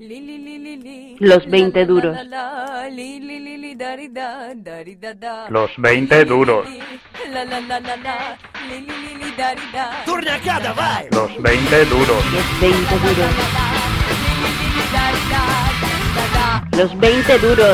Los 20 duros. Los 20 duros. Los 20 duros. Los 20 duros. Los 20 duros.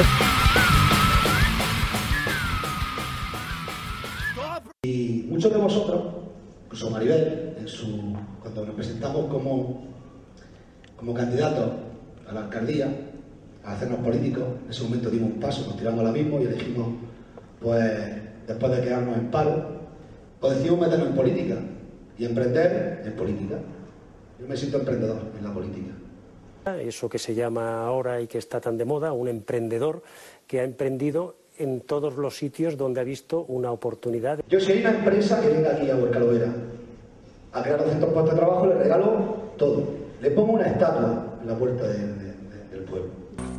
Y muchos de vosotros, incluso Maribel, cuando nos presentamos como candidatos a la alcaldía, a hacernos políticos, en ese momento dimos un paso, nos tiramos al abismo y elegimos, pues, después de quedarnos en paro, pues decidimos meternos en política y emprender en política. Yo me siento emprendedor en la política. Eso que se llama ahora y que está tan de moda, un emprendedor que ha emprendido en todos los sitios donde ha visto una oportunidad. Yo soy una empresa que venga aquí a Huercalovera a crear 200 puestos de trabajo, le regalo todo. Le pongo una estatua en la puerta del pueblo.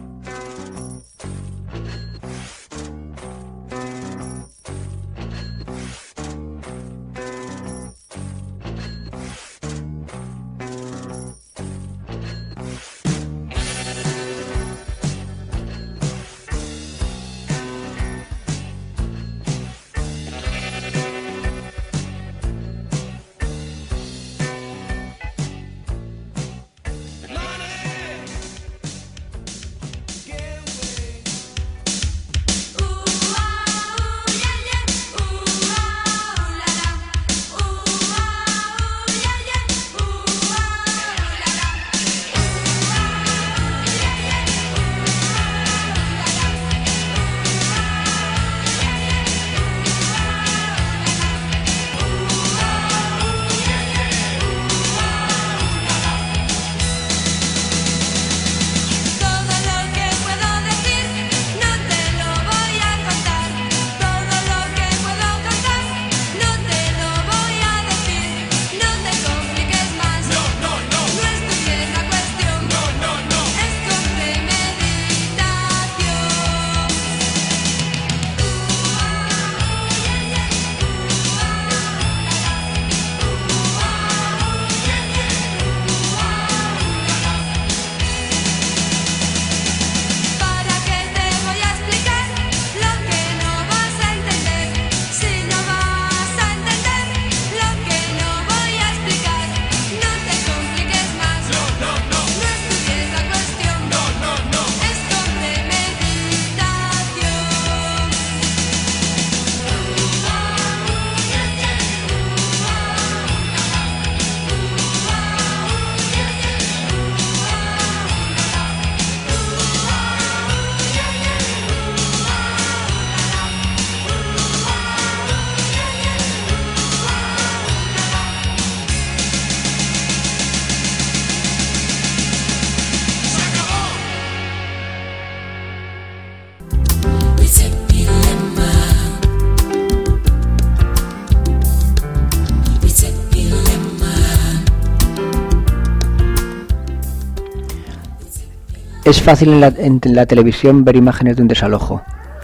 Es fácil en la televisión ver imágenes de un desalojo.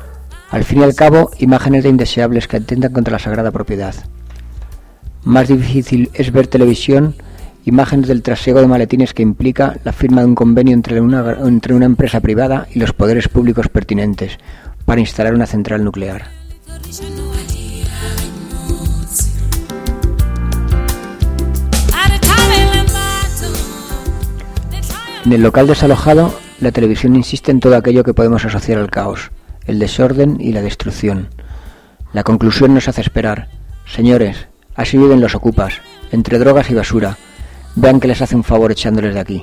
Al fin y al cabo, imágenes de indeseables que atentan contra la sagrada propiedad. Más difícil es ver televisión, imágenes del trasiego de maletines que implica la firma de un convenio entre una empresa privada y los poderes públicos pertinentes para instalar una central nuclear. En el local desalojado, la televisión insiste en todo aquello que podemos asociar al caos, el desorden y la destrucción. La conclusión nos hace esperar. Señores, así viven los ocupas, entre drogas y basura. Vean que les hace un favor echándoles de aquí.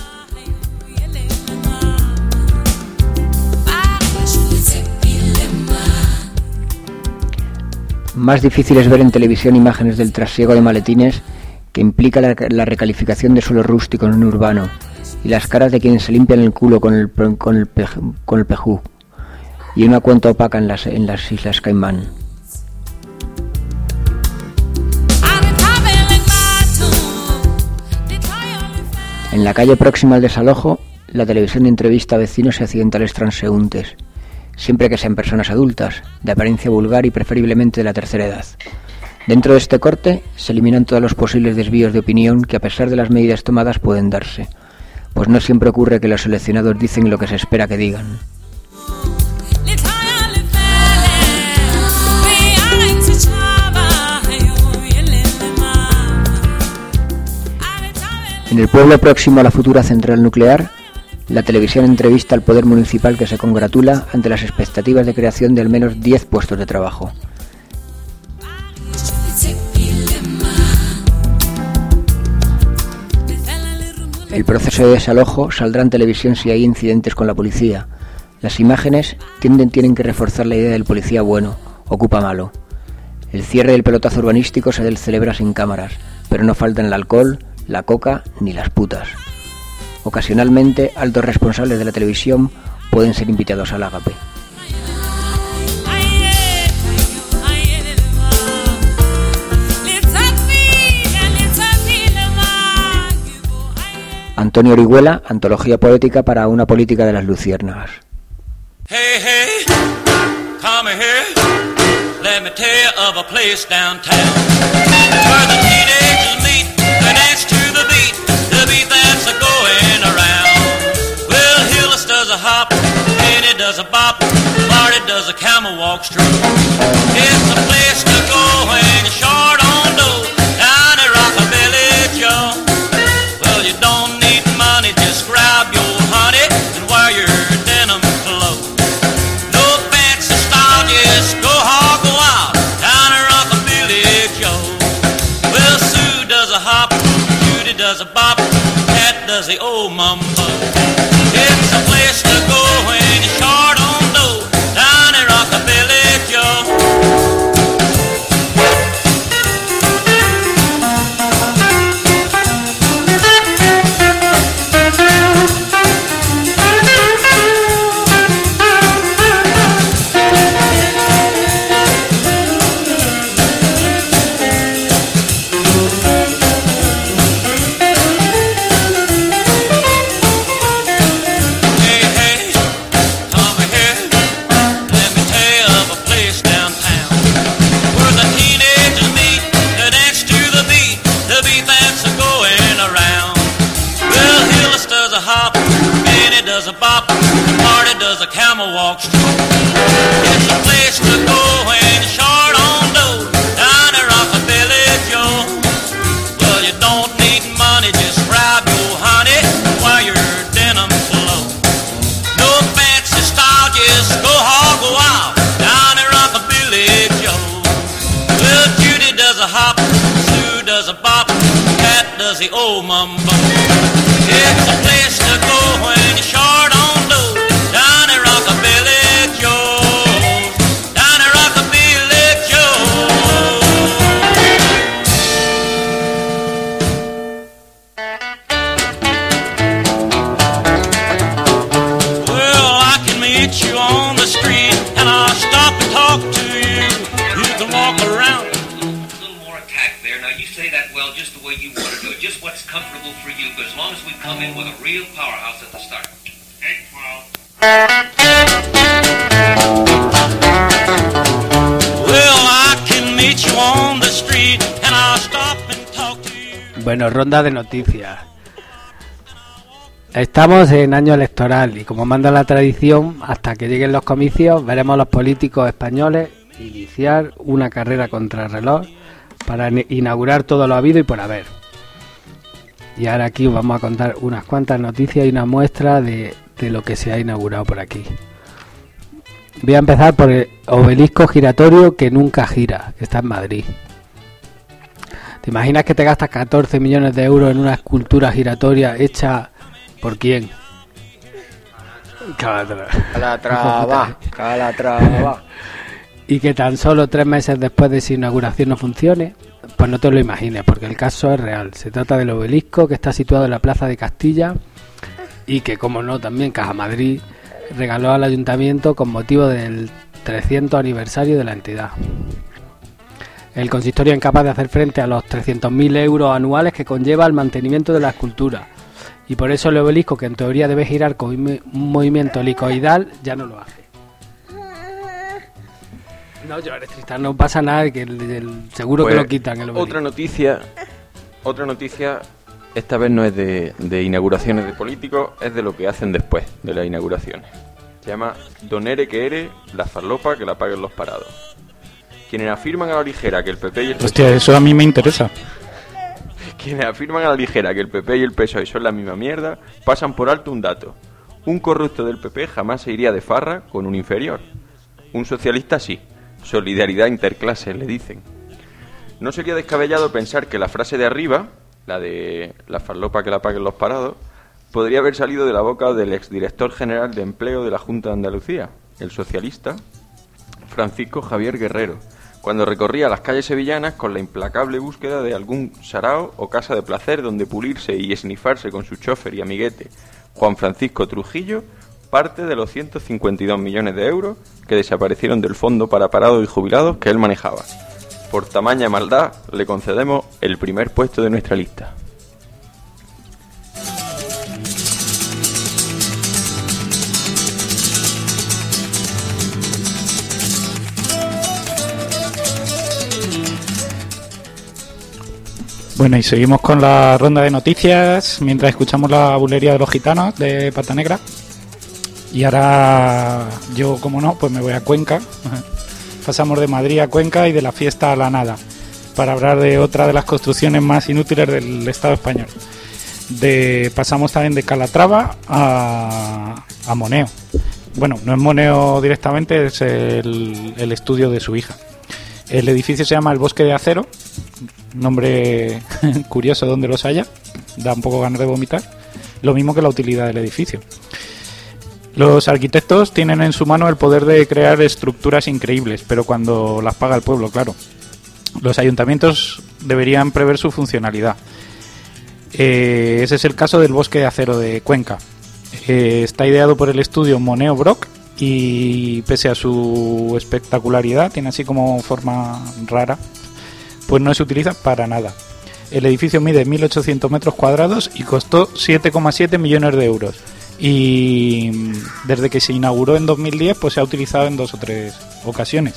Más difícil es ver en televisión imágenes del trasiego de maletines que implica la recalificación de suelo rústico en un urbano y las caras de quienes se limpian el culo con el pejú y una cuenta opaca en las Islas Caimán. En la calle próxima al desalojo, la televisión entrevista a vecinos y accidentales transeúntes, siempre que sean personas adultas, de apariencia vulgar y preferiblemente de la tercera edad. Dentro de este corte se eliminan todos los posibles desvíos de opinión que, a pesar de las medidas tomadas, pueden darse. pues no siempre ocurre que los seleccionados dicen lo que se espera que digan. En el pueblo próximo a la futura central nuclear, la televisión entrevista al poder municipal que se congratula ante las expectativas de creación de al menos 10 puestos de trabajo. El proceso de desalojo saldrá en televisión si hay incidentes con la policía. Las imágenes tienen que reforzar la idea del policía bueno, ocupa malo. El cierre del pelotazo urbanístico se celebra sin cámaras, pero no faltan el alcohol, la coca ni las putas. Ocasionalmente, altos responsables de la televisión pueden ser invitados al ágape. Antonio Orihuela, antología poética para una política de las luciérnagas. Hey, hey, come here, let me tell you of a place downtown where the teenagers meet and dance to the beat that's a-going around. Well, Hillis does a hop, Penny does a bop, Marty does a camel walk stroke. It's a place to go when you're short on dough, down at Rockabilly Joe. Well, you don't need money, just grab your honey and wear your denim clothes. No fancy style, just go hog wild, down at Rockabilly Joe. Well, Sue does a hop, Judy does a bop, Cat does the old mumbo. It's a place to go when you're short on dough, down at Rockabilly Joe. Does a bop, Marty does a camel walk stroke. It's a place to go when you're short on dough, down at Rockabilly Joe. Well, you don't need money, just grab your honey while your denim's low. No fancy style, just go hog wild, down at Rockabilly Joe. Well, Judy does a hop, Sue does a bop, Cat does the old mumbo. It's a place to go when you're short on dough, down at Rockabilly Joe, down at Rockabilly Joe. Well, I can meet you on the street and I'll stop and talk to you. You can walk around. A little more attack there. Now you say that well just the way you want to do it, just what's comfortable for you, but as long as we come in with a real powerhouse at the start. Well, I can meet you on the street and I'll stop and talk to you. Bueno, ronda de noticias. Estamos en año electoral y como manda la tradición, hasta que lleguen los comicios veremos a los políticos españoles iniciar una carrera contrarreloj para inaugurar todo lo habido y por haber. Y ahora aquí os vamos a contar unas cuantas noticias y una muestra de lo que se ha inaugurado por aquí. Voy a empezar por el obelisco giratorio que nunca gira, que está en Madrid. ¿Te imaginas que te gastas 14 millones de euros en una escultura giratoria hecha por quién? Calatrava. Y que tan solo 3 meses después de su inauguración no funcione. Pues no te lo imagines, porque el caso es real. Se trata del obelisco que está situado en la Plaza de Castilla y que, como no, también Caja Madrid regaló al ayuntamiento con motivo del 300 aniversario de la entidad. El consistorio es incapaz de hacer frente a los 300.000 euros anuales que conlleva el mantenimiento de la escultura y por eso el obelisco, que en teoría debe girar con un movimiento helicoidal, ya no lo hace. No llores, Tristán, no pasa nada, que seguro pues, que lo quitan el obelisco. Otra noticia esta vez no es de inauguraciones de políticos, es de lo que hacen después de las inauguraciones. Se llama Don Ere que Ere, la farlopa que la paguen los parados. Quienes afirman a la ligera que el PP y el PSOE... Hostia, eso a mí me interesa. Quienes afirman a la ligera que el PP y el PSOE son la misma mierda, pasan por alto un dato. Un corrupto del PP jamás se iría de farra con un inferior. Un socialista sí. Solidaridad interclase, le dicen. No sería descabellado pensar que la frase de arriba, la de la farlopa que la paguen los parados, podría haber salido de la boca del exdirector general de Empleo de la Junta de Andalucía, el socialista Francisco Javier Guerrero, cuando recorría las calles sevillanas con la implacable búsqueda de algún sarao o casa de placer donde pulirse y esnifarse con su chofer y amiguete, Juan Francisco Trujillo, parte de los 152 millones de euros que desaparecieron del fondo para parados y jubilados que él manejaba. Por tamaña maldad, le concedemos el primer puesto de nuestra lista. Bueno, y seguimos con la ronda de noticias mientras escuchamos la bulería de los gitanos de Pata Negra. Y ahora yo, como no, pues me voy a Cuenca. Pasamos de Madrid a Cuenca y de la fiesta a la nada, para hablar de otra de las construcciones más inútiles del Estado español. Pasamos también de Calatrava a Moneo. Bueno, no es Moneo directamente, es el estudio de su hija. El edificio se llama El Bosque de Acero, nombre curioso donde los haya, da un poco ganas de vomitar, lo mismo que la utilidad del edificio. Los arquitectos tienen en su mano el poder de crear estructuras increíbles, pero cuando las paga el pueblo, claro. Los ayuntamientos deberían prever su funcionalidad. Ese es el caso del Bosque de Acero de Cuenca. Está ideado por el estudio Moneo Brock y pese a su espectacularidad, tiene así como forma rara, pues no se utiliza para nada. El edificio mide 1.800 metros cuadrados y costó 7,7 millones de euros. Y desde que se inauguró en 2010, pues se ha utilizado en 2 o 3 ocasiones.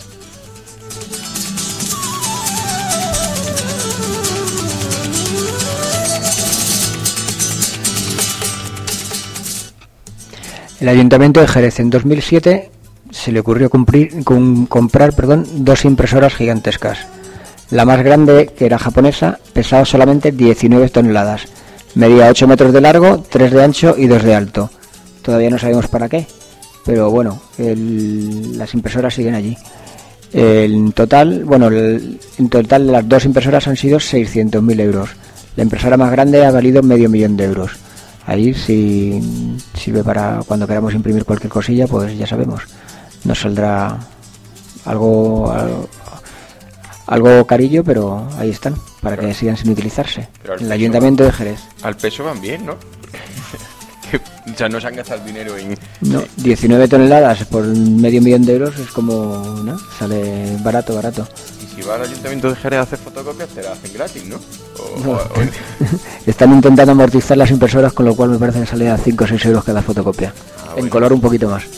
El Ayuntamiento de Jerez en 2007 se le ocurrió comprar 2 impresoras gigantescas. La más grande, que era japonesa, pesaba solamente 19 toneladas. Medía 8 metros de largo, 3 de ancho y 2 de alto. Todavía no sabemos para qué, pero bueno, las impresoras siguen allí. En total las 2 impresoras han sido 600.000 euros. La impresora más grande ha valido medio millón de euros. Ahí si sirve para cuando queramos imprimir cualquier cosilla, pues ya sabemos. Nos saldrá algo carillo, pero ahí están, para que sigan sin utilizarse. El Ayuntamiento de Jerez. Al peso van bien, ¿no? O sea, no se han gastado el dinero en... No, 19 toneladas por medio millón de euros es como, ¿no? Sale barato. Y si va al Ayuntamiento de Jerez a hacer fotocopias, te las hacen gratis, ¿no? Están intentando amortizar las impresoras, con lo cual me parece que sale a 5 o 6 euros cada fotocopia. Bueno. En color un poquito más.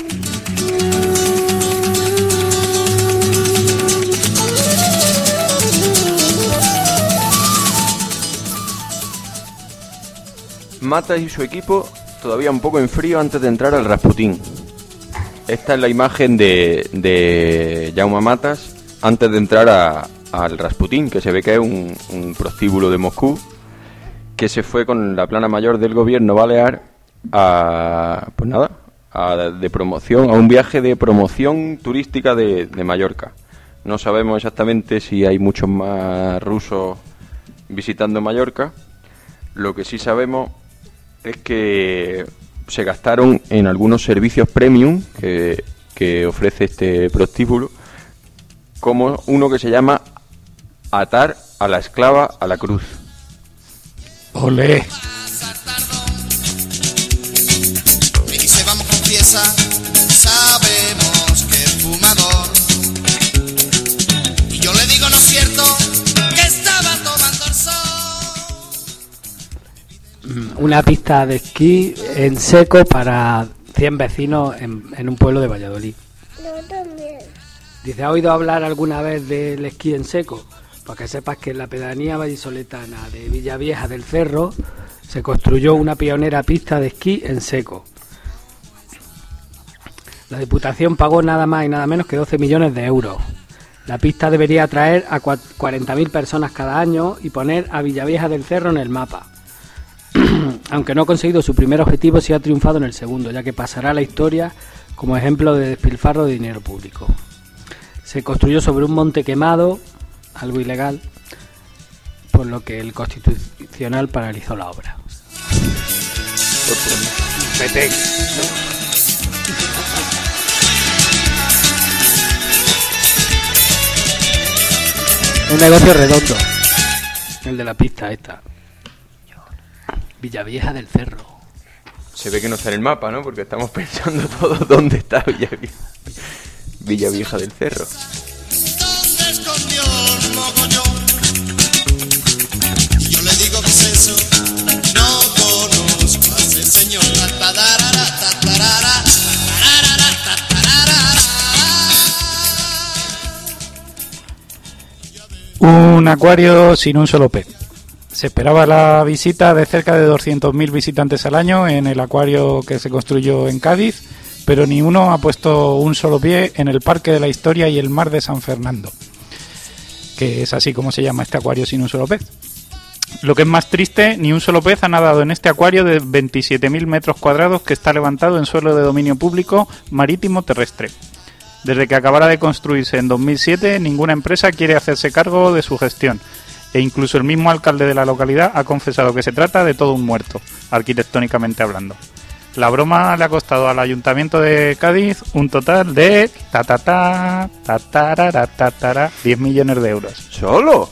Matas y su equipo todavía un poco en frío antes de entrar al Rasputín. Esta es la imagen de Jaume Matas antes de entrar al Rasputín, que se ve que es un prostíbulo de Moscú, que se fue con la plana mayor del gobierno balear a un viaje de promoción turística de Mallorca. No sabemos exactamente si hay muchos más rusos visitando Mallorca. Lo que sí sabemos es que se gastaron en algunos servicios premium que ofrece este prostíbulo, como uno que se llama atar a la esclava a la cruz. ¡Olé! Me dice vamos confiesa, sabemos que es fumador. Y yo le digo no es cierto, que estaba tomando el sol. Una pista de esquí en seco para 100 vecinos en un pueblo de Valladolid. Yo también. Dice, ¿ha oído hablar alguna vez del esquí en seco? Pues que sepas que en la pedanía vallisoletana de Villavieja del Cerro se construyó una pionera pista de esquí en seco. La Diputación pagó nada más y nada menos que 12 millones de euros. La pista debería atraer a 40.000 personas cada año y poner a Villavieja del Cerro en el mapa. Aunque no ha conseguido su primer objetivo, sí ha triunfado en el segundo, ya que pasará a la historia como ejemplo de despilfarro de dinero público. Se construyó sobre un monte quemado, algo ilegal, por lo que el Constitucional paralizó la obra. Vete. Un negocio redondo, el de la pista esta. Villavieja del Cerro. Se ve que no está en el mapa, ¿no? Porque estamos pensando todos dónde está Villavieja del Cerro. ¿Dónde escondió el mogollón? Y yo le digo, ¿qué es eso? No conozco a ese señor. Tatarara, tatarara, tatarara, tatarara. Un acuario sin un solo pez. Se esperaba la visita de cerca de 200.000 visitantes al año en el acuario que se construyó en Cádiz, pero ni uno ha puesto un solo pie en el Parque de la Historia y el Mar de San Fernando, que es así como se llama este acuario sin un solo pez. Lo que es más triste, ni un solo pez ha nadado en este acuario de 27.000 metros cuadrados que está levantado en suelo de dominio público marítimo terrestre. Desde que acabara de construirse en 2007, ninguna empresa quiere hacerse cargo de su gestión. E incluso el mismo alcalde de la localidad ha confesado que se trata de todo un muerto, arquitectónicamente hablando. La broma le ha costado al Ayuntamiento de Cádiz un total de 10 millones de euros. ¿Solo?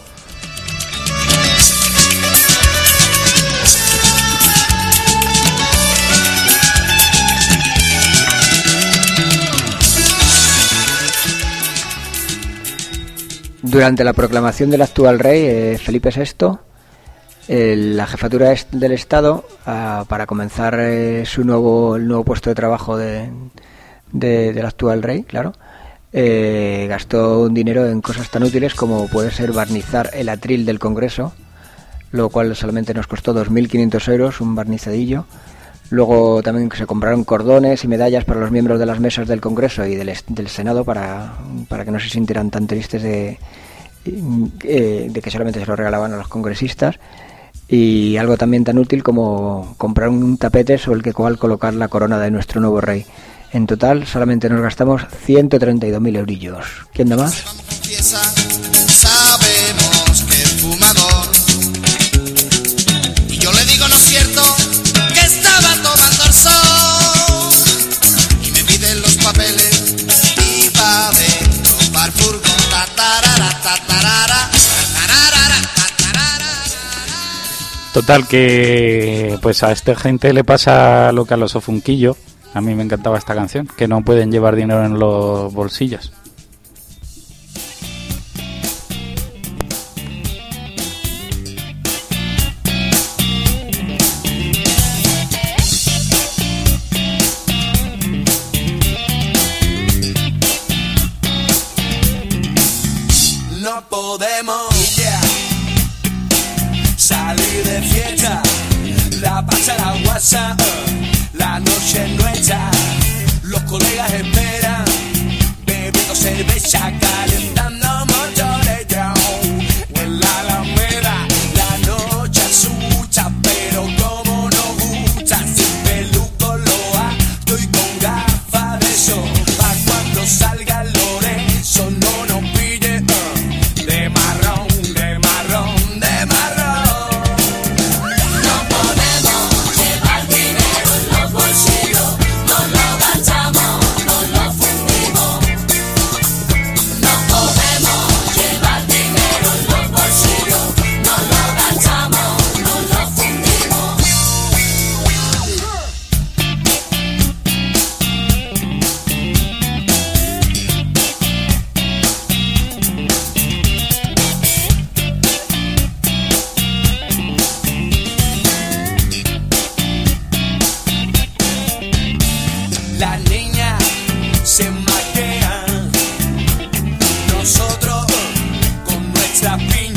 Durante la proclamación del actual rey, Felipe VI, la jefatura del Estado, para comenzar el nuevo puesto de trabajo del actual rey, claro, gastó un dinero en cosas tan útiles como puede ser barnizar el atril del Congreso, lo cual solamente nos costó 2.500 euros, un barnizadillo. Luego también se compraron cordones y medallas para los miembros de las mesas del Congreso y del Senado para que no se sintieran tan tristes de que solamente se lo regalaban a los congresistas. Y algo también tan útil como comprar un tapete sobre el cual colocar la corona de nuestro nuevo rey. En total solamente nos gastamos 132.000 eurillos. ¿Quién da más? Sabemos que es fumador. Y yo le digo, ¿no es cierto? Que estaba tomando el sol. Y me piden los papeles y va dentro para el furgón. Tatarara, tatarara, tatarara, tatarara. Total, que pues a esta gente le pasa lo que a los Ofunquillo. A mí me encantaba esta canción, que no pueden llevar dinero en los bolsillos. No podemos salir de fiesta, la pasa la WhatsApp, la noche es nuestra, los colegas esperan, bebiendo cerveza, calentando motores, yo, o en la Alameda, la noche asusta, pero como nos gusta, sin peluco loa, estoy con gafas de sol, pa' cuando salga el Lorenzo no nos pille, de marrón, de marrón, de marrón. No podemos llevar dinero en los bolsillos, no lo gastamos, no lo fundimos. No podemos llevar dinero en los bolsillos, no lo gastamos, no lo fundimos. Las niñas se maquean, nosotros con nuestra piña.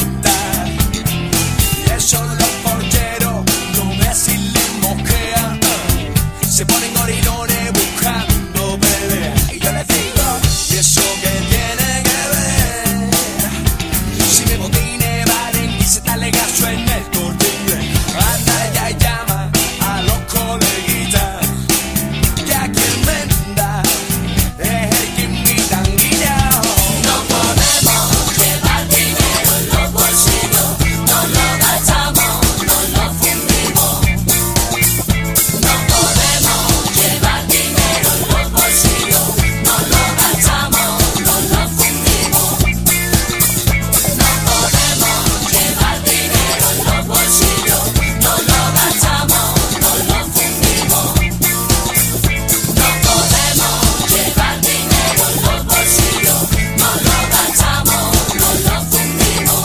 mirones buscando bebé. Y yo les digo, ¿y eso que tiene que ver? Si me botines valen y se tal gasto en el cortillo. Anda ya y llama a los coleguitas, que aquí el menda es el que invitan guillao. No podemos llevar dinero en los bolsillos, no lo gastamos, no lo fundimos. No podemos llevar dinero en los bolsillos, no lo gastamos, no lo fundimos. No podemos llevar dinero en los bolsillos, no lo gastamos, no lo fundimos. No podemos llevar dinero en los bolsillos, no lo gastamos, no lo fundimos.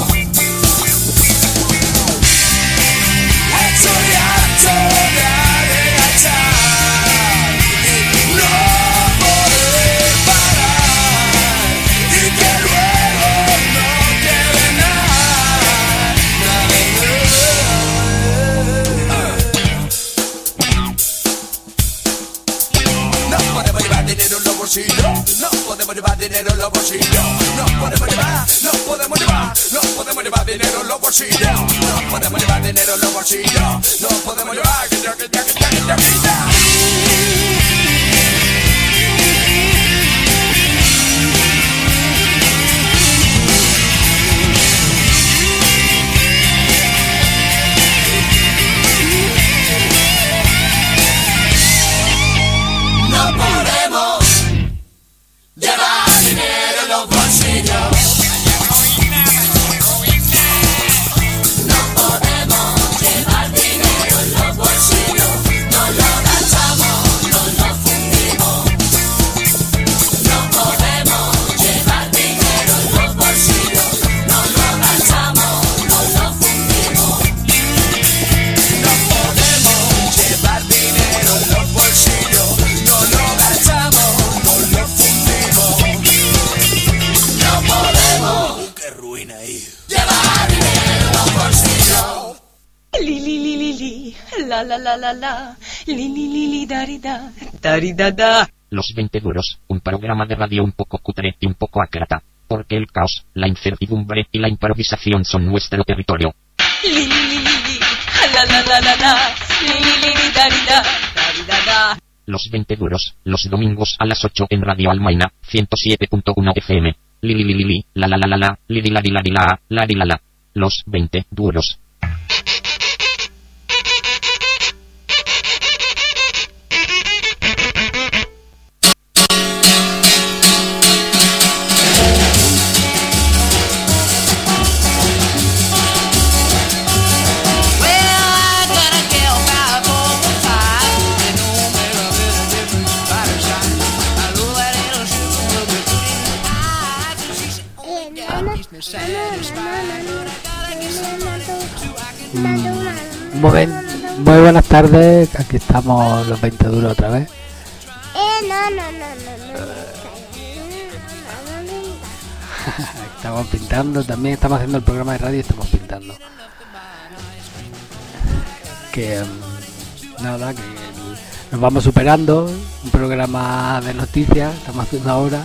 Estoy harto de gastar y no poder parar, y que luego no quede nada, No podemos llevar dinero en los bolsillos, no podemos llevar dinero en los bolsillos, no podemos llevar, no podemos llevar, no podemos llevar dinero en los bolsillos, no podemos llevar dinero en los bolsillos, no podemos llevar, que ya. No podemos llevar dinero en los bolsillos. No podemos llevar dinero en los bolsillos. No lo gastamos, no lo fundimos. No podemos llevar dinero en los bolsillos. No lo gastamos, no lo fundimos. No podemos llevar dinero en los bolsillos. No lo gastamos, no lo fundimos. No podemos. ¡Qué ruina ahí! Llevar dinero en los bolsillos. Li li li li li, la la la la la, li li li li darida, darida da. Los 20 duros, un programa de radio un poco cutre y un poco acrata, porque el caos, la incertidumbre y la improvisación son nuestro territorio. Li li li li li, la la la la la, li li li li darida, darida da. Los 20 duros, los domingos a las 8 en Radio Almaina, 107.1 FM. Li li li li li, la la la la la, li di la di la di la di la la. Los 20 duros. Muy buenas tardes, aquí estamos los 20 duros otra vez. Estamos pintando, también estamos haciendo el programa de radio y estamos pintando. Que nada, que nos vamos superando, un programa de noticias estamos haciendo ahora.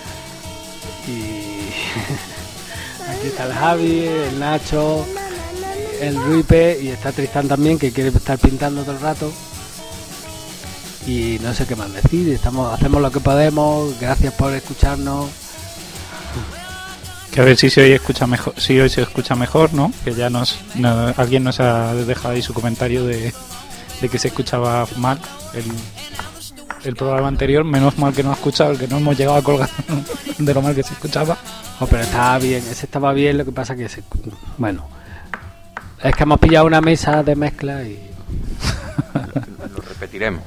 Y aquí está el Javi, el Nacho, el Ruipe, y está Tristán también, que quiere estar pintando todo el rato. Y no sé qué más decir, hacemos lo que podemos, gracias por escucharnos. Que a ver si se hoy escucha mejor, si hoy se escucha mejor, ¿no? Que ya alguien nos ha dejado ahí su comentario de que se escuchaba mal el programa anterior. Menos mal que no ha escuchado, el que no hemos llegado a colgar de lo mal que se escuchaba. Oh, pero estaba bien, ese estaba bien, lo que pasa que bueno, es que hemos pillado una mesa de mezcla y lo repetiremos.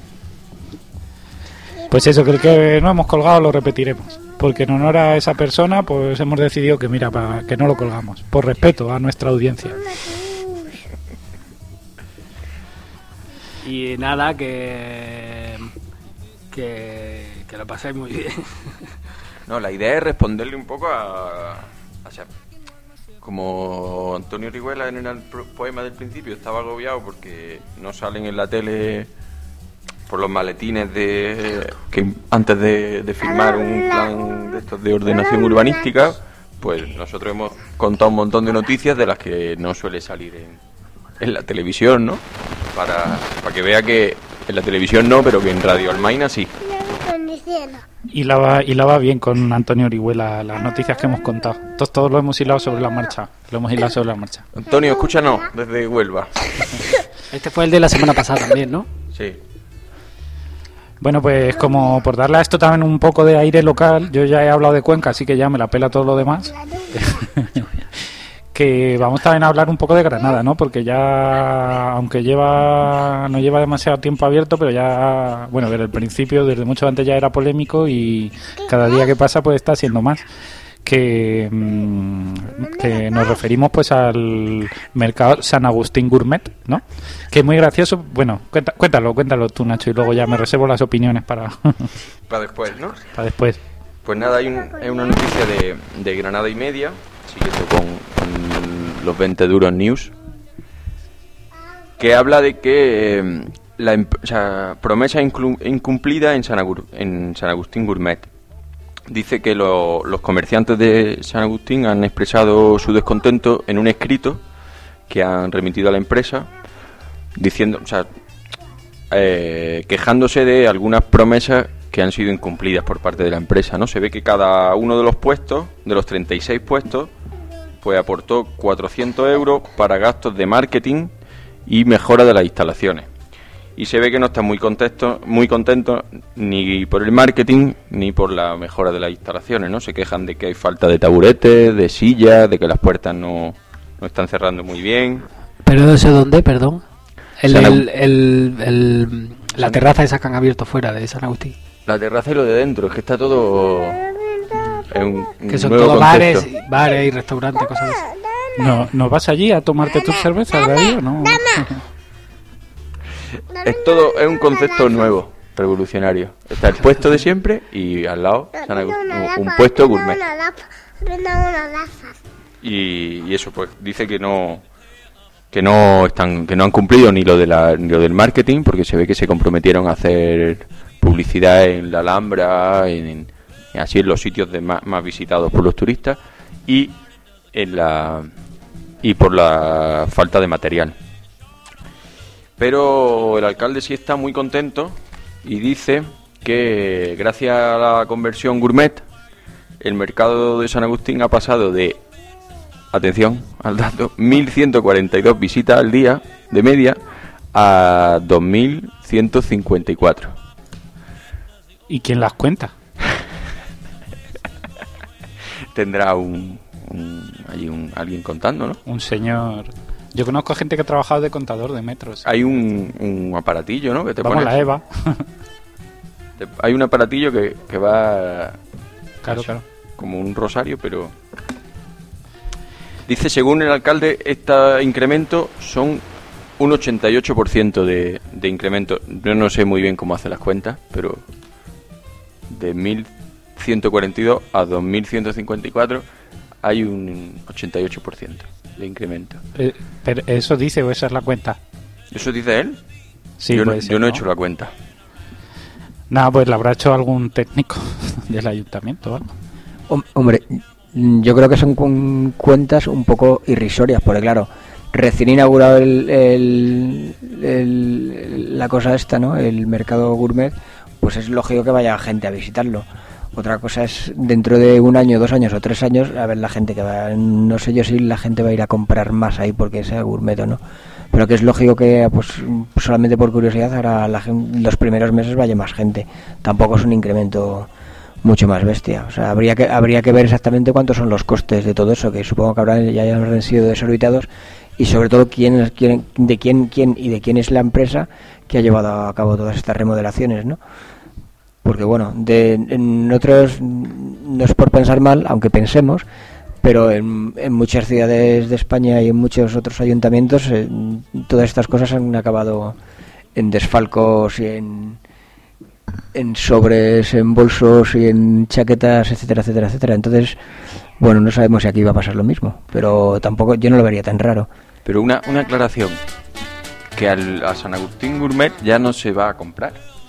Pues eso, creo que no hemos colgado, lo repetiremos. Porque en honor a esa persona, pues hemos decidido que mira, para que no lo colgamos, por respeto a nuestra audiencia. Y nada, que lo paséis muy bien. No, la idea es responderle un poco o sea, como Antonio Orihuela en el poema del principio estaba agobiado porque no salen en la tele por los maletines que antes de firmar un plan de estos de ordenación urbanística, pues nosotros hemos contado un montón de noticias de las que no suele salir en la televisión, ¿no? Para que vea que en la televisión no, pero que en Radio Almaina sí. Y la va bien con Antonio Orihuela las noticias que hemos contado. Todos lo hemos hilado sobre la marcha. Antonio, escúchanos desde Huelva. Este fue el de la semana pasada también, ¿no? Sí. Bueno, pues como por darle a esto también un poco de aire local, yo ya he hablado de Cuenca, así que ya me la pela todo lo demás. Que vamos también a hablar un poco de Granada, ¿no? Porque ya, aunque no lleva demasiado tiempo abierto, pero ya, bueno, desde el principio, desde mucho antes ya era polémico y cada día que pasa pues está siendo más. Que nos referimos pues al mercado San Agustín Gourmet, ¿no? Que es muy gracioso. Bueno, cuéntalo tú, Nacho, y luego ya me reservo las opiniones para después, ¿no? Para después. Pues nada, hay una noticia de Granada y Media, siguiendo con los 20 duros news, que habla de que promesa incumplida en San Agustín Gourmet. Dice que los comerciantes de San Agustín han expresado su descontento en un escrito que han remitido a la empresa, diciendo, quejándose de algunas promesas que han sido incumplidas por parte de la empresa, ¿no? Se ve que cada uno de los puestos, de los 36 puestos, pues aportó 400 euros para gastos de marketing y mejora de las instalaciones. Y se ve que no están muy contentos ni por el marketing ni por la mejora de las instalaciones, ¿no? Se quejan de que hay falta de taburetes, de sillas, de que las puertas no están cerrando muy bien. ¿Pero eso dónde, perdón? La terraza esa que han abierto fuera de San Agustín. La terraza y lo de dentro, es que está todo... que son todos bares y restaurantes, cosas así. ¿No vas allí a tomarte tus cervezas, Darío? No. Es un concepto nuevo, revolucionario. Está el puesto de siempre y al lado un puesto gourmet. Y eso, pues dice que no han cumplido ni lo del marketing, porque se ve que se comprometieron a hacer publicidad en la Alhambra, así en los sitios más visitados por los turistas, y por la falta de material. Pero el alcalde sí está muy contento y dice que gracias a la conversión gourmet, el mercado de San Agustín ha pasado de, atención al dato, 1.142 visitas al día de media a 2.154. ¿Y quién las cuenta? Tendrá alguien contando, ¿no? Un señor... Yo conozco a gente que ha trabajado de contador de metros. Hay un aparatillo, ¿no? Que te Vamos, pones... la EVA. Hay un aparatillo que va... Claro. Como un rosario, pero... Dice, según el alcalde, este incremento son un 88% de incremento. Yo no sé muy bien cómo hace las cuentas, pero de 1.142 a 2.154 hay un 88% de incremento. Pero ¿eso dice o esa es la cuenta? ¿Eso dice él? Sí, yo puede ser, no he hecho la cuenta. Nada, pues la habrá hecho algún técnico del ayuntamiento, ¿vale? Hombre, yo creo que son cuentas un poco irrisorias, porque claro, recién inaugurado la cosa esta, ¿no? El mercado gourmet, pues es lógico que vaya gente a visitarlo. Otra cosa es dentro de 1 año, 2 años o 3 años, a ver la gente que va. No sé yo si la gente va a ir a comprar más ahí porque sea gourmet o no. Pero que es lógico que pues solamente por curiosidad ahora los primeros meses vaya más gente. Tampoco es un incremento mucho más bestia. O sea, habría que ver exactamente cuántos son los costes de todo eso, que supongo que ya habrán sido desorbitados, y sobre todo de quién es la empresa que ha llevado a cabo todas estas remodelaciones, ¿no? Porque bueno, en otros, no es por pensar mal, aunque pensemos, pero en muchas ciudades de España y en muchos otros ayuntamientos todas estas cosas han acabado en desfalcos y en sobres, en bolsos y en chaquetas, etcétera, etcétera, etcétera. Entonces, bueno, no sabemos si aquí va a pasar lo mismo, pero tampoco, yo no lo vería tan raro. Pero una aclaración, que a San Agustín Gourmet ya no se va a comprar.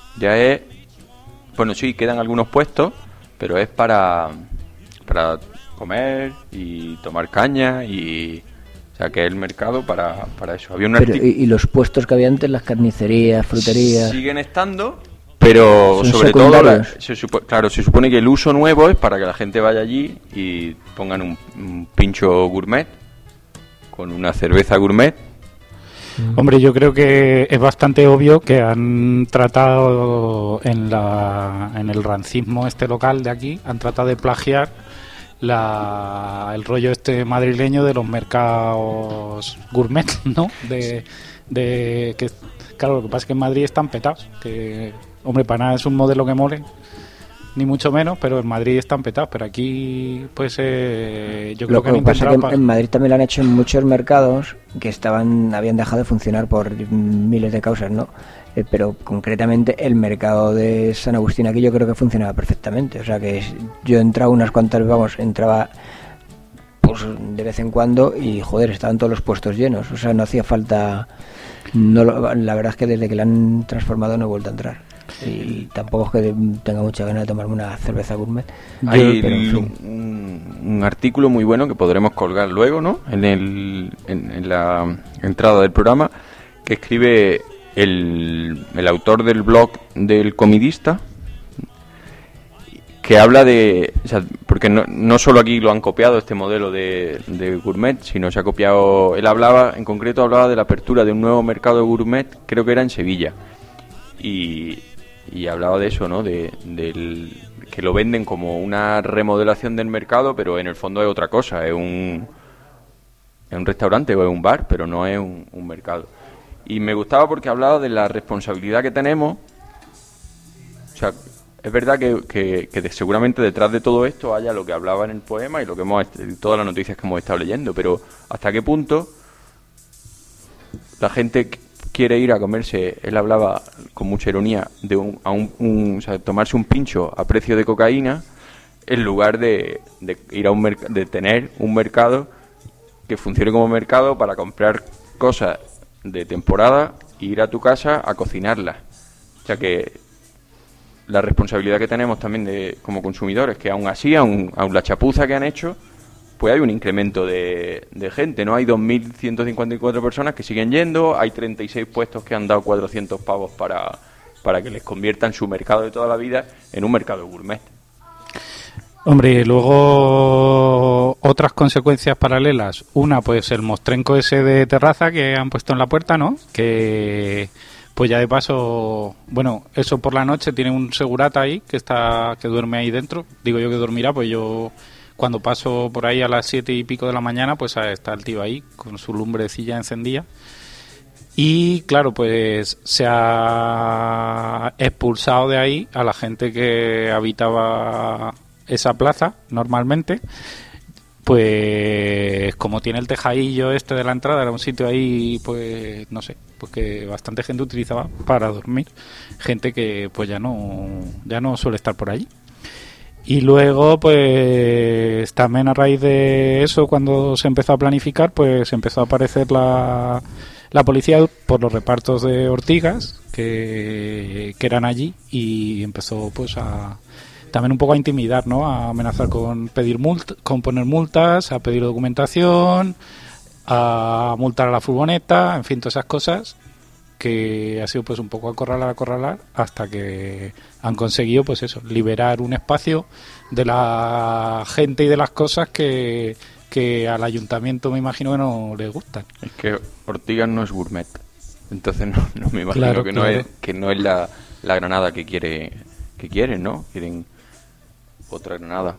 Ya es... Bueno, sí, quedan algunos puestos, pero es para comer y tomar caña y... O sea, que es el mercado para eso. Había un Pero, ¿y los puestos que había antes, las carnicerías, fruterías? Siguen estando, pero ¿Son sobre todo, secundarios? se supone que el uso nuevo es para que la gente vaya allí y pongan un pincho gourmet con una cerveza gourmet. Hombre, yo creo que es bastante obvio que han tratado en el rancismo local de aquí, han tratado de plagiar el rollo madrileño de los mercados gourmet, ¿no? Que claro, lo que pasa es que en Madrid están petados, que hombre, para nada es un modelo que mole, ni mucho menos, pero en Madrid están petados, pero aquí pues yo creo que han intentado... Pasa que en Madrid también lo han hecho en muchos mercados que habían dejado de funcionar por miles de causas, ¿no? Pero concretamente el mercado de San Agustín aquí yo creo que funcionaba perfectamente, o sea que yo entraba unas cuantas, entraba pues de vez en cuando y joder, estaban todos los puestos llenos, o sea, no hacía falta, la verdad es que desde que la han transformado no he vuelto a entrar y tampoco es que tenga mucha ganas de tomarme una cerveza gourmet. Hay pero, un artículo muy bueno que podremos colgar luego, ¿no? En la entrada del programa, que escribe el autor del blog del Comidista, que habla de... O sea, porque no solo aquí lo han copiado este modelo de gourmet, sino se ha copiado... Él en concreto hablaba de la apertura de un nuevo mercado de gourmet, creo que era en Sevilla, y hablaba de eso, ¿no? Que lo venden como una remodelación del mercado, pero en el fondo es otra cosa, es un restaurante o es un bar, pero no es un mercado. Y me gustaba porque hablaba de la responsabilidad que tenemos. O sea, es verdad que seguramente detrás de todo esto haya lo que hablaba en el poema y lo que todas las noticias que hemos estado leyendo, pero ¿hasta qué punto la gente quiere ir a comerse? Él hablaba con mucha ironía de o sea, tomarse un pincho a precio de cocaína en lugar de ir a de tener un mercado que funcione como mercado para comprar cosas de temporada e ir a tu casa a cocinarlas. O sea que la responsabilidad que tenemos también como consumidores, que aún así, aún la chapuza que han hecho, pues hay un incremento de gente, ¿no? Hay 2.154 personas que siguen yendo, hay 36 puestos que han dado 400 pavos para que les conviertan su mercado de toda la vida en un mercado gourmet. Hombre, luego otras consecuencias paralelas. Una, pues el mostrenco ese de terraza que han puesto en la puerta, ¿no? Que pues ya de paso, bueno, eso por la noche tiene un segurata ahí que duerme ahí dentro. Digo yo que dormirá, pues yo cuando paso por ahí a las 7 y pico de la mañana, pues está el tío ahí con su lumbrecilla encendida. Y claro, pues se ha expulsado de ahí a la gente que habitaba esa plaza normalmente, pues como tiene el tejadillo de la entrada, era un sitio ahí, pues no sé, pues que bastante gente utilizaba para dormir, gente que pues ya no suele estar por allí. Y luego pues también a raíz de eso, cuando se empezó a planificar, pues empezó a aparecer la policía por los repartos de ortigas que eran allí, y empezó pues también un poco a intimidar, ¿no? A amenazar con poner multas, a pedir documentación, a multar a la furgoneta, en fin, todas esas cosas que ha sido pues un poco acorralar hasta que han conseguido pues eso, liberar un espacio de la gente y de las cosas que al ayuntamiento me imagino que no les gustan. Es que Ortigas no es gourmet, entonces no me imagino claro, que claro. no es la Granada que quieren, ¿no? Quieren otra Granada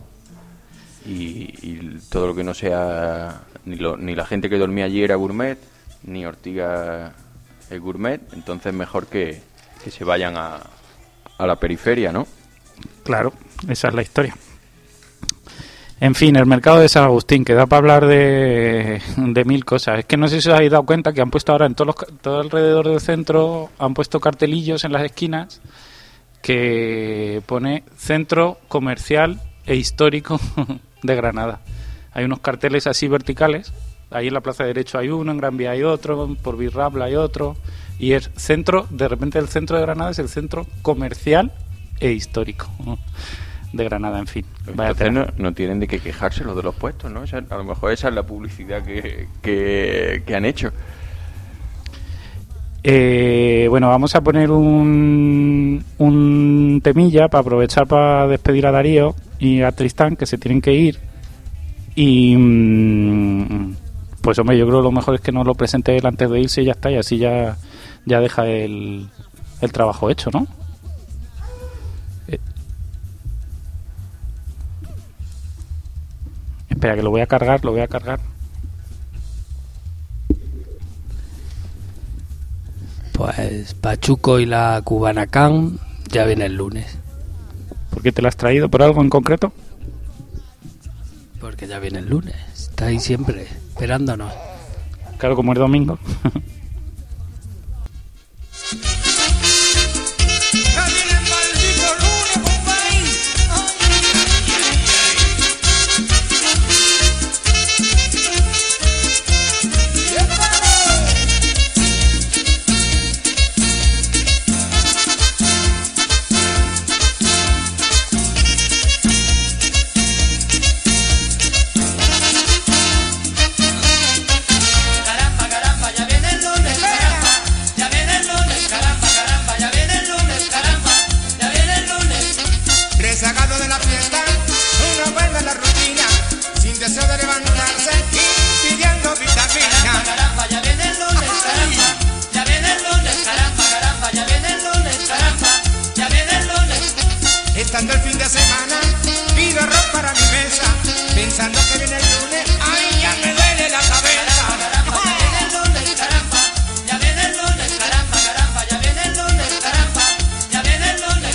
y todo lo que no sea ni la gente que dormía allí era gourmet, ni Ortigas es gourmet, entonces mejor que se vayan a la periferia, ¿no? Claro, esa es la historia. En fin, el mercado de San Agustín, que da para hablar de mil cosas. Es que no sé si os habéis dado cuenta que han puesto ahora en todo alrededor del centro, han puesto cartelillos en las esquinas que pone Centro Comercial e Histórico de Granada. Hay unos carteles así verticales. Ahí en la Plaza de Derecho hay uno, en Gran Vía hay otro, por Birrabla hay otro, Y es centro, de repente el centro de Granada es el centro comercial e histórico de Granada, en fin. Entonces no tienen de qué quejarse los de los puestos, ¿no? A lo mejor esa es la publicidad que han hecho. Bueno, vamos a poner un temilla para aprovechar para despedir a Darío y a Tristán, que se tienen que ir. Y pues hombre, yo creo que lo mejor es que nos lo presente él antes de irse y ya está, y así ya deja el trabajo hecho, ¿no? Espera, que lo voy a cargar. Pues Pachuco y la Cubanacán ya viene el lunes. ¿Por qué te la has traído? ¿Por algo en concreto? Porque ya viene el lunes. Está ahí siempre, esperándonos. Claro, como es domingo. Estando el fin de semana, pido arroz para mi mesa, pensando que viene el lunes, ay, ya me duele la cabeza. Caramba, ya viene el lunes, caramba, ya viene el lunes, caramba, caramba, ya viene el lunes, caramba, ya viene el lunes.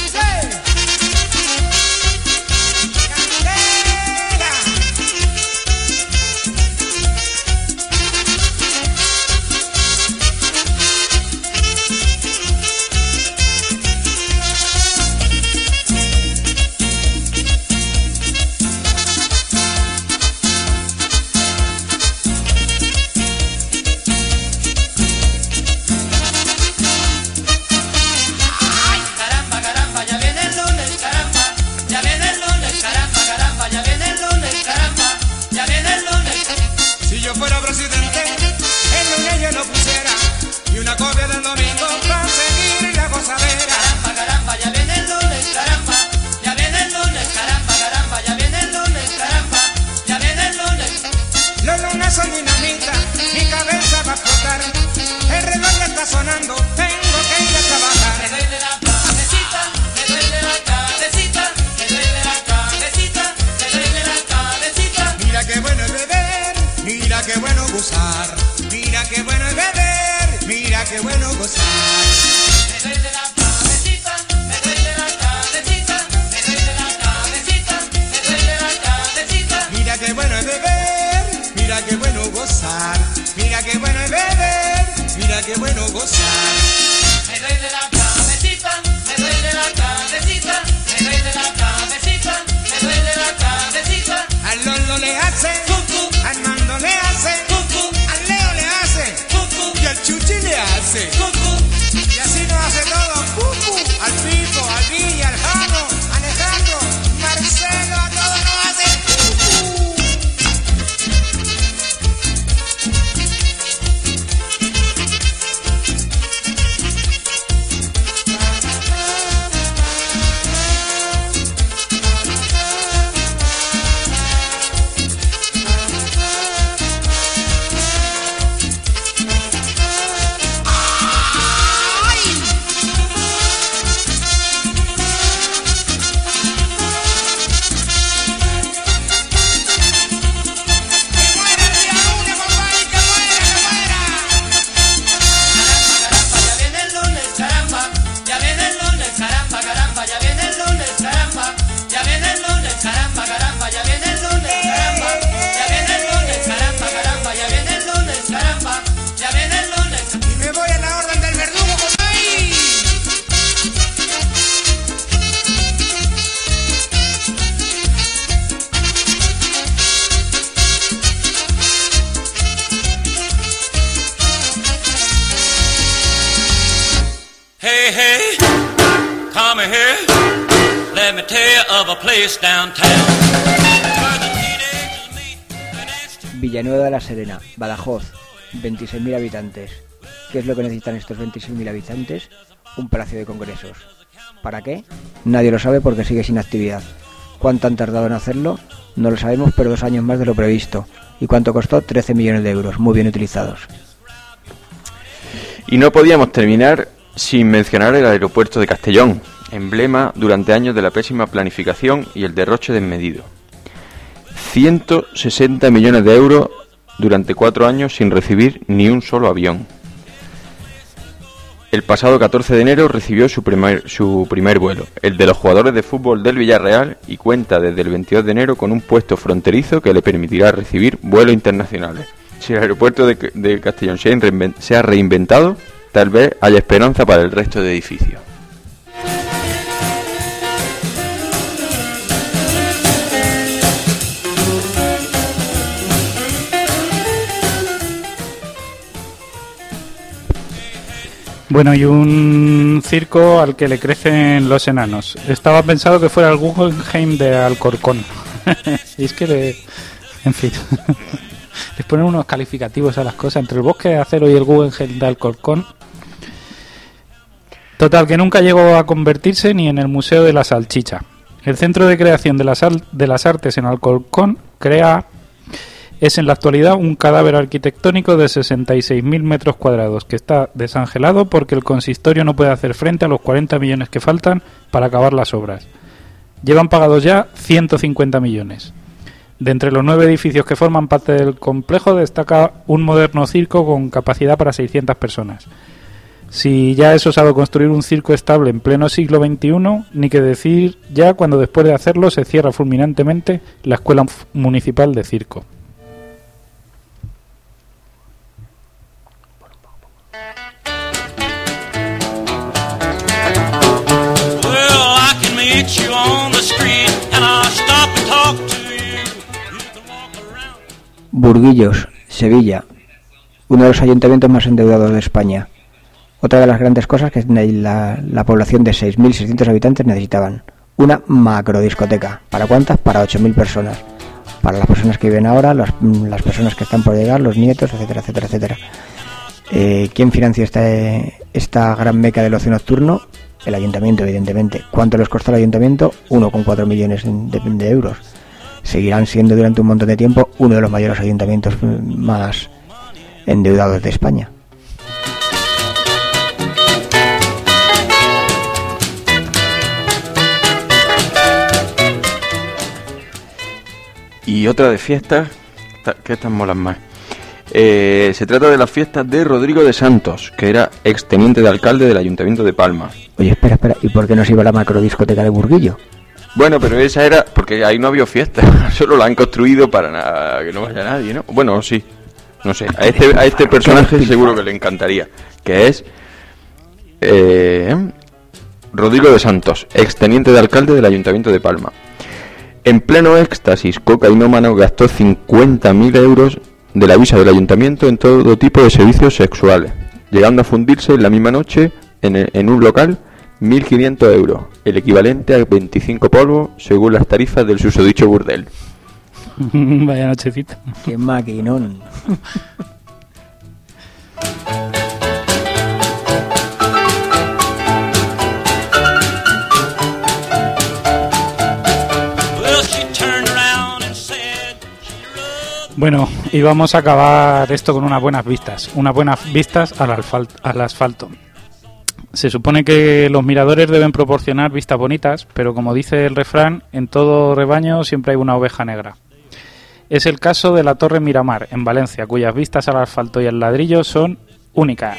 Si yo fuera presidente, el lunes yo lo pusiera y una copia del domingo para seguir la gozadera. Caramba, caramba, ya viene el lunes, caramba, ya viene el lunes, caramba, caramba, ya viene el lunes, caramba, ya viene el lunes. Los lunes son dinamita, mi cabeza va a explotar, el reloj ya está sonando, tengo que ir a trabajar. Me duele la cabecita, me duele la cabecita, me duele la cabecita, me duele la cabecita. Mira qué bueno es beber, mira qué bueno gozar, mira qué bueno es beber, mira qué bueno gozar. Me duele la cabecita, me duele la cabecita, me duele la cabecita, me duele la cabecita. Mira qué bueno es beber, mira qué bueno gozar, mira qué bueno es beber, mira qué bueno gozar. Me duele la cabecita, me duele la cabecita, me duele la cabecita, me duele la cabecita. Al Lolo le hace, al Mando le hace, al Leo le hace, y al Chuchi le hace. Y así nos hace todo, al Pipo, al Villa, al Jano, a Alejandro, Marcelo, a todos nos hace. tell you of a place downtown. Where the teenagers meet. Villanueva de la Serena, Badajoz, 26.000 habitantes. ¿Qué es lo que necesitan estos 26.000 habitantes? Un palacio de congresos. ¿Para qué? Nadie lo sabe porque sigue sin actividad. ¿Cuánto han tardado en hacerlo? No lo sabemos, pero 2 años más de lo previsto. ¿Y cuánto costó? 13 millones de euros, muy bien utilizados. Y no podíamos terminar sin mencionar el aeropuerto de Castellón, emblema durante años de la pésima planificación y el derroche desmedido. 160 millones de euros durante 4 años sin recibir ni un solo avión. El pasado 14 de enero recibió su primer vuelo, el de los jugadores de fútbol del Villarreal, y cuenta desde el 22 de enero con un puesto fronterizo que le permitirá recibir vuelos internacionales. Si el aeropuerto de Castellón se ha reinventado, tal vez haya esperanza para el resto de edificios. Bueno, y un circo al que le crecen los enanos. Estaba pensado que fuera el Guggenheim de Alcorcón. Y es que en fin, les ponen unos calificativos a las cosas entre el Bosque de Acero y el Guggenheim de Alcorcón. Total, que nunca llegó a convertirse ni en el Museo de la Salchicha. El Centro de Creación de las Artes en Alcorcón es en la actualidad un cadáver arquitectónico de 66.000 metros cuadrados que está desangelado porque el consistorio no puede hacer frente a los 40 millones que faltan para acabar las obras. Llevan pagados ya 150 millones. De entre los 9 edificios que forman parte del complejo destaca un moderno circo con capacidad para 600 personas. Si ya es osado construir un circo estable en pleno siglo XXI, ni que decir ya cuando después de hacerlo se cierra fulminantemente la Escuela Municipal de Circo. Burguillos, Sevilla, uno de los ayuntamientos más endeudados de España. Otra de las grandes cosas que la población de 6.600 habitantes necesitaban. Una macrodiscoteca. ¿Para cuántas? Para 8.000 personas. Para las personas que viven ahora, las personas que están por llegar, los nietos, etcétera, etcétera, etcétera. ¿Quién financia esta gran meca del ocio nocturno? El ayuntamiento, evidentemente. ¿Cuánto les costó al ayuntamiento? 1,4 millones de euros. Seguirán siendo durante un montón de tiempo uno de los mayores ayuntamientos más endeudados de España. Y otra de fiestas, que estas molan más. Se trata de las fiestas de Rodrigo de Santos, que era exteniente de alcalde del Ayuntamiento de Palma. Oye, espera, ¿y por qué no se iba a la macrodiscoteca de Burguillo? Bueno, pero esa era porque ahí no había fiesta, solo la han construido para que no vaya nadie, ¿no? Bueno, sí, no sé, a este personaje seguro que le encantaría, que es Rodrigo de Santos, exteniente de alcalde del Ayuntamiento de Palma. En pleno éxtasis cocainómano gastó 50.000 euros de la visa del ayuntamiento en todo tipo de servicios sexuales, llegando a fundirse en la misma noche en un local 1.500 euros, el equivalente a 25 polvos según las tarifas del susodicho burdel. Vaya nochecita. ¡Qué maquinón! Bueno, y vamos a acabar esto con unas buenas vistas al asfalto. Se supone que los miradores deben proporcionar vistas bonitas, pero como dice el refrán, en todo rebaño siempre hay una oveja negra. Es el caso de la Torre Miramar, en Valencia, cuyas vistas al asfalto y al ladrillo son únicas.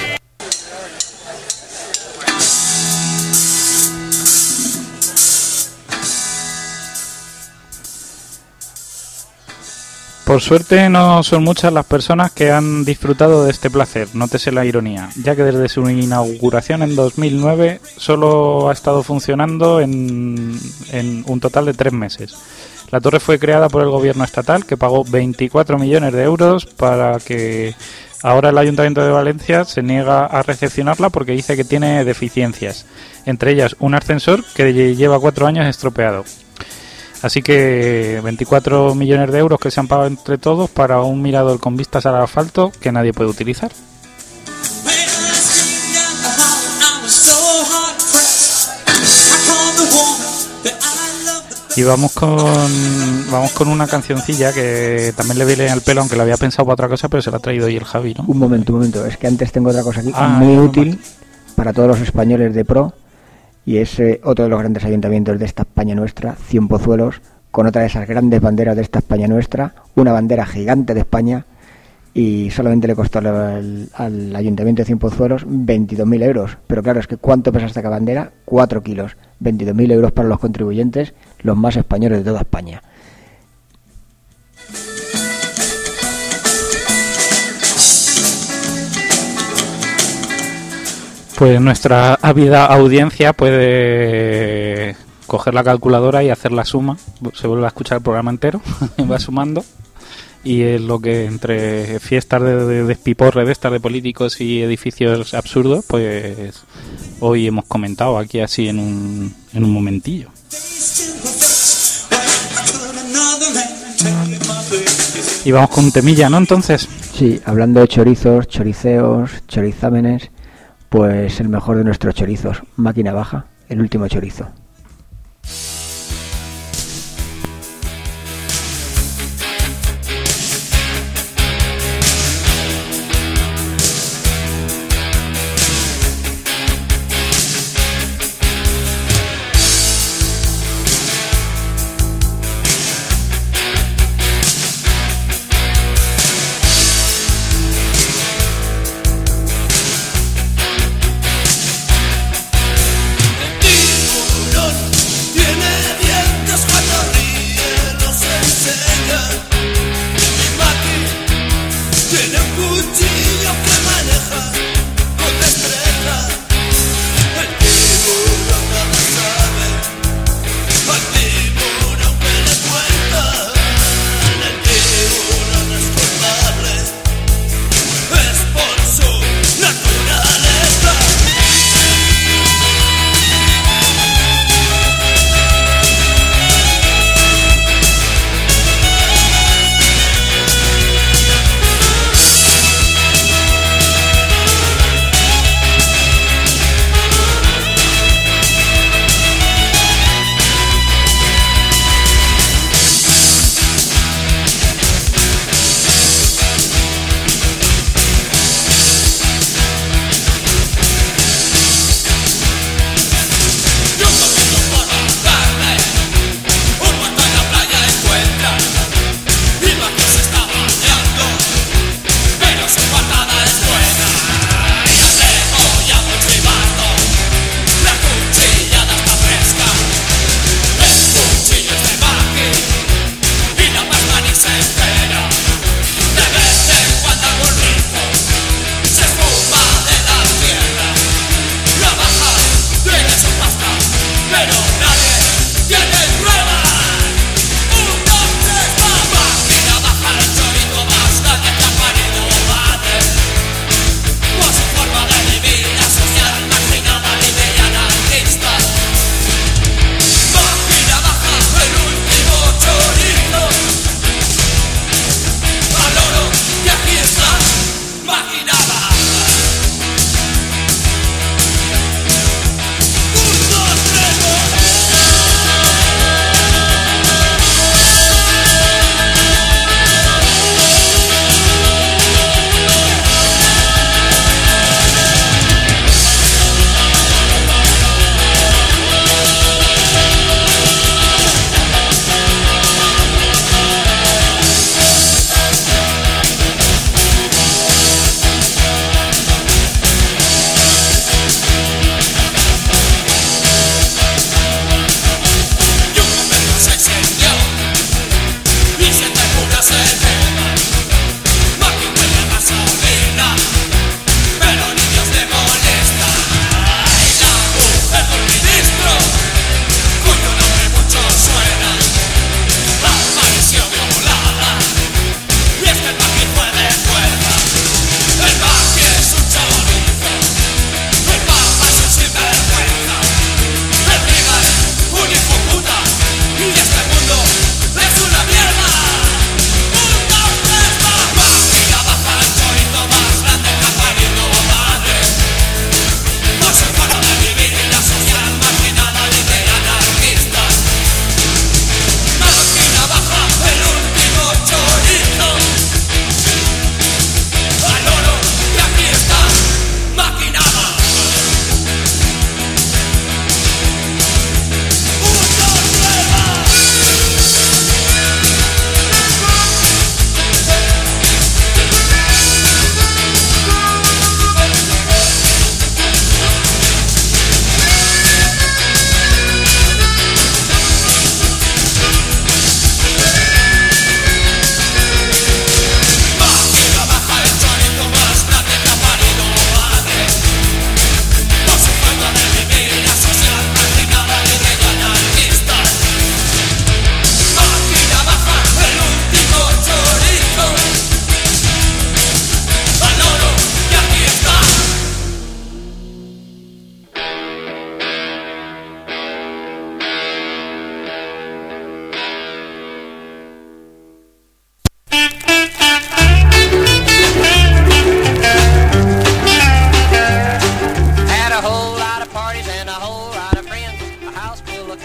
Por suerte no son muchas las personas que han disfrutado de este placer, nótese la ironía, ya que desde su inauguración en 2009 solo ha estado funcionando en un total de 3 meses. La torre fue creada por el gobierno estatal, que pagó 24 millones de euros para que Ahora el Ayuntamiento de Valencia se niega a recepcionarla porque dice que tiene deficiencias, entre ellas un ascensor que lleva 4 años estropeado. Así que 24 millones de euros que se han pagado entre todos para un mirador con vistas al asfalto que nadie puede utilizar. Y vamos con una cancioncilla que también le viene al pelo, aunque la había pensado para otra cosa, pero se la ha traído hoy el Javi, ¿no? Un momento, es que antes tengo otra cosa aquí muy útil para todos los españoles de pro, y es otro de los grandes ayuntamientos de esta España nuestra, Cienpozuelos, con otra de esas grandes banderas de esta España nuestra, una bandera gigante de España, y solamente le costó al Ayuntamiento de Cienpozuelos 22.000 euros. Pero claro, es que ¿cuánto pesa esta bandera? 4 kilos. 22.000 euros para los contribuyentes, los más españoles de toda España. Pues nuestra ávida audiencia puede coger la calculadora y hacer la suma. Se vuelve a escuchar el programa entero, va sumando. Y es lo que entre fiestas de despiporre de estas de políticos y edificios absurdos, pues hoy hemos comentado aquí así en un momentillo. Y vamos con un temilla, ¿no? Entonces. Sí, hablando de chorizos, choriceos, chorizámenes, pues el mejor de nuestros chorizos, Máquina Baja, el último chorizo. No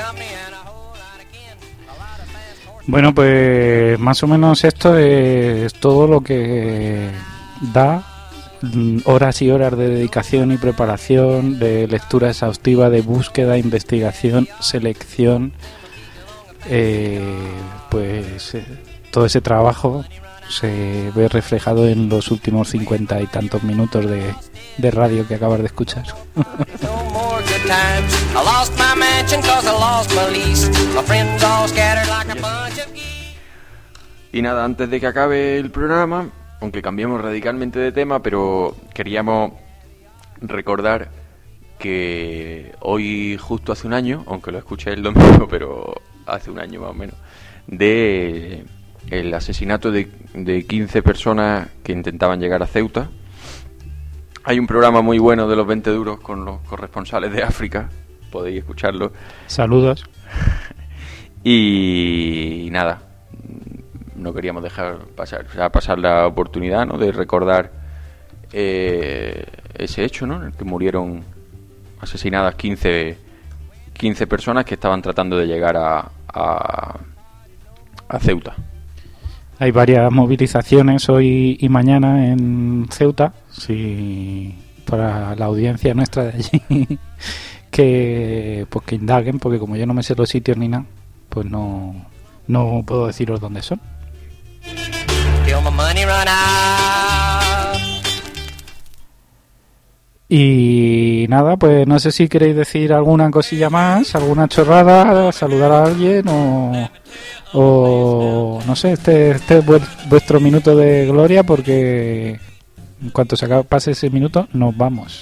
Bueno, pues más o menos esto es todo lo que da horas y horas de dedicación y preparación, de lectura exhaustiva, de búsqueda, investigación, selección, todo ese trabajo se ve reflejado en los últimos 50 y tantos minutos de radio que acabas de escuchar. Y nada, antes de que acabe el programa, aunque cambiemos radicalmente de tema, pero queríamos recordar que hoy, justo hace un año, aunque lo escuché el domingo, pero hace un año más o menos, de el asesinato de 15 personas que intentaban llegar a Ceuta. Hay un programa muy bueno de los 20 duros con los corresponsales de África, podéis escucharlo. Saludos. Y nada, no queríamos dejar pasar la oportunidad, ¿no?, de recordar ese hecho, ¿no?, en el que murieron asesinadas 15 personas que estaban tratando de llegar a Ceuta. Hay varias movilizaciones hoy y mañana en Ceuta, para la audiencia nuestra de allí, que indaguen, porque como yo no me sé los sitios ni nada, pues no puedo deciros dónde son. Y nada, pues no sé si queréis decir alguna cosilla más, alguna chorrada, saludar a alguien o no sé, este es vuestro minuto de gloria, porque en cuanto pase ese minuto nos vamos.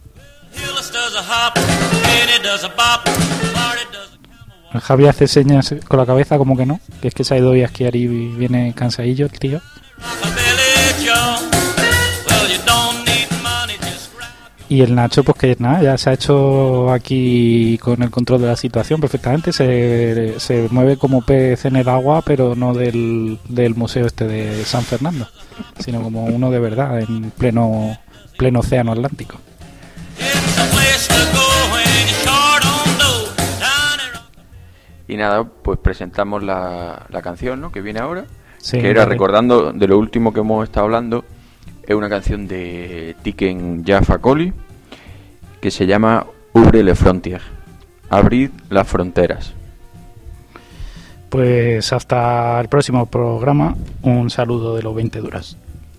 Javi hace señas con la cabeza como que no, que es que se ha ido hoy a esquiar y viene cansadillo el tío. Y el Nacho, pues que nada, ya se ha hecho aquí con el control de la situación perfectamente, se mueve como pez en el agua, pero no del museo este de San Fernando, sino como uno de verdad, en pleno océano Atlántico. Y nada, pues presentamos la canción, ¿no?, que viene ahora, sí, que era, recordando de lo último que hemos estado hablando, es una canción de Tiken Jah Fakoly que se llama Ouvre les frontières, abrid las fronteras. Pues hasta el próximo programa, un saludo de los 20 duras.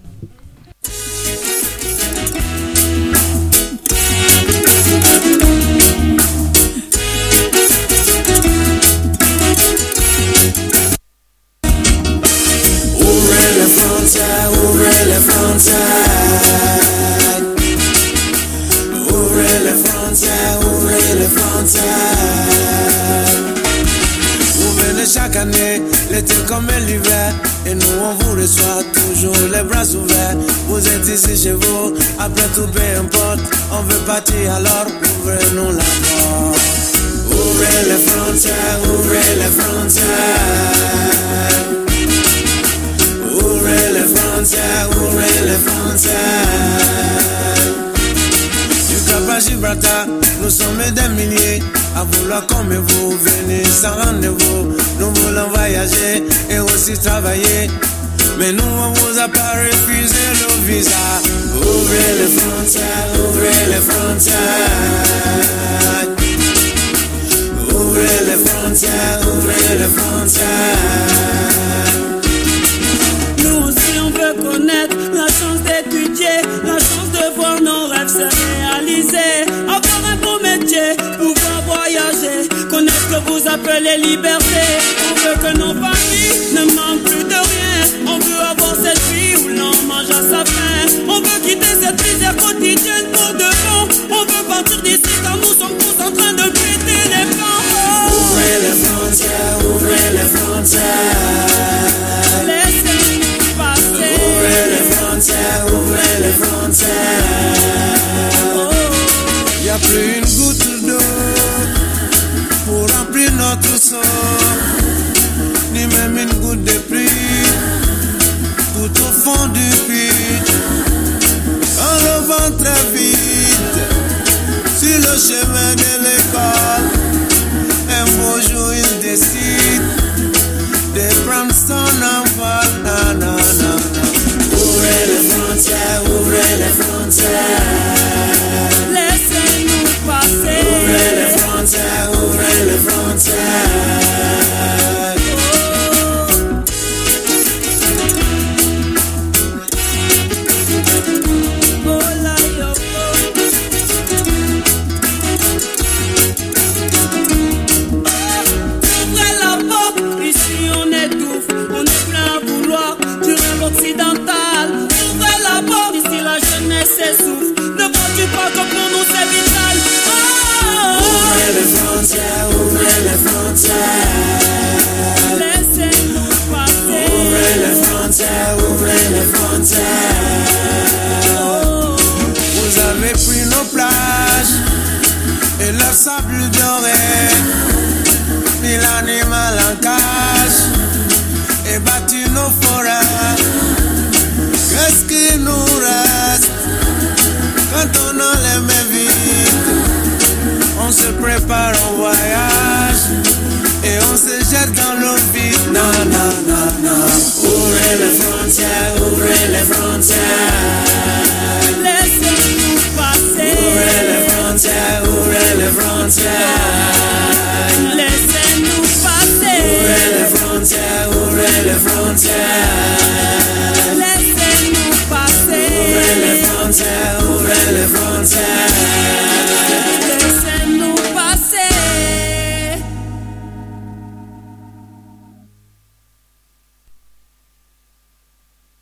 Ouvrez les frontières, ouvrez les frontières, ouvrez les frontières. Vous venez chaque année, l'été comme l'hiver, et nous on vous reçoit toujours les bras ouverts. Vous êtes ici chez vous, après tout peu importe, on veut partir alors ouvrez-nous la porte. Ouvrez les frontières, ouvrez les frontières. Ouvrez les frontières, ouvrez les frontières. Du Cap à Gibraltar, nous sommes des milliers à vouloir comme vous, venir sans rendez-vous. Nous voulons voyager et aussi travailler, mais nous on vous a pas refusé le visa. Ouvrez les frontières, ouvrez les frontières. Ouvrez les frontières, ouvrez les frontières. Nous aussi on veut connaître la chance d'étudier, la chance de voir nos rêves se réaliser, avoir un beau métier, pouvoir voyager, connaître ce que vous appelez liberté. On veut que nos familles ne manquent plus de rien, on veut avoir cette vie où l'on mange à sa faim, on veut quitter cette misère quotidienne pour de bon, on veut partir d'ici car nous sommes tous en train de péter les plans. Ouvrez les frontières, ouvrez les frontières. Laissez-nous passer. Ouvrez les frontières, ouvrez les frontières. Y a plus une goutte d'eau pour remplir notre seau, ni même une goutte de pluie tout au fond du puits. On revient très vite sur le chemin de l'école. Un beau frontières. Laissez-nous passer. Ouvrez les frontières, ouvrez les frontières. Occidental, ouvrez la porte, ici la jeunesse s'essouffle. Ne vois-tu pas que pour nous c'est vital? Oh, ouvrez les frontières, ouvrez les frontières. Laissez-nous passer. Ouvrez les frontières, ouvrez les frontières. Oh. Vous avez pris nos plages et leur sable doré, mis l'animal en cage et battu nos forêts. Qu'est-ce qui nous reste quand on enlève mes vies? On se prépare au voyage et on se jette dans l'eau vide. Non, non, non, non. Ouvrez les frontières, ouvrez les frontières. Laissez-nous passer. Ouvrez les frontières, ouvrez les frontières. Laissez-nous passer. Ouvrez les frontières, ouvrez les frontières. Laissez-nous passer. Ouvrez les frontières, ouvrez les frontières.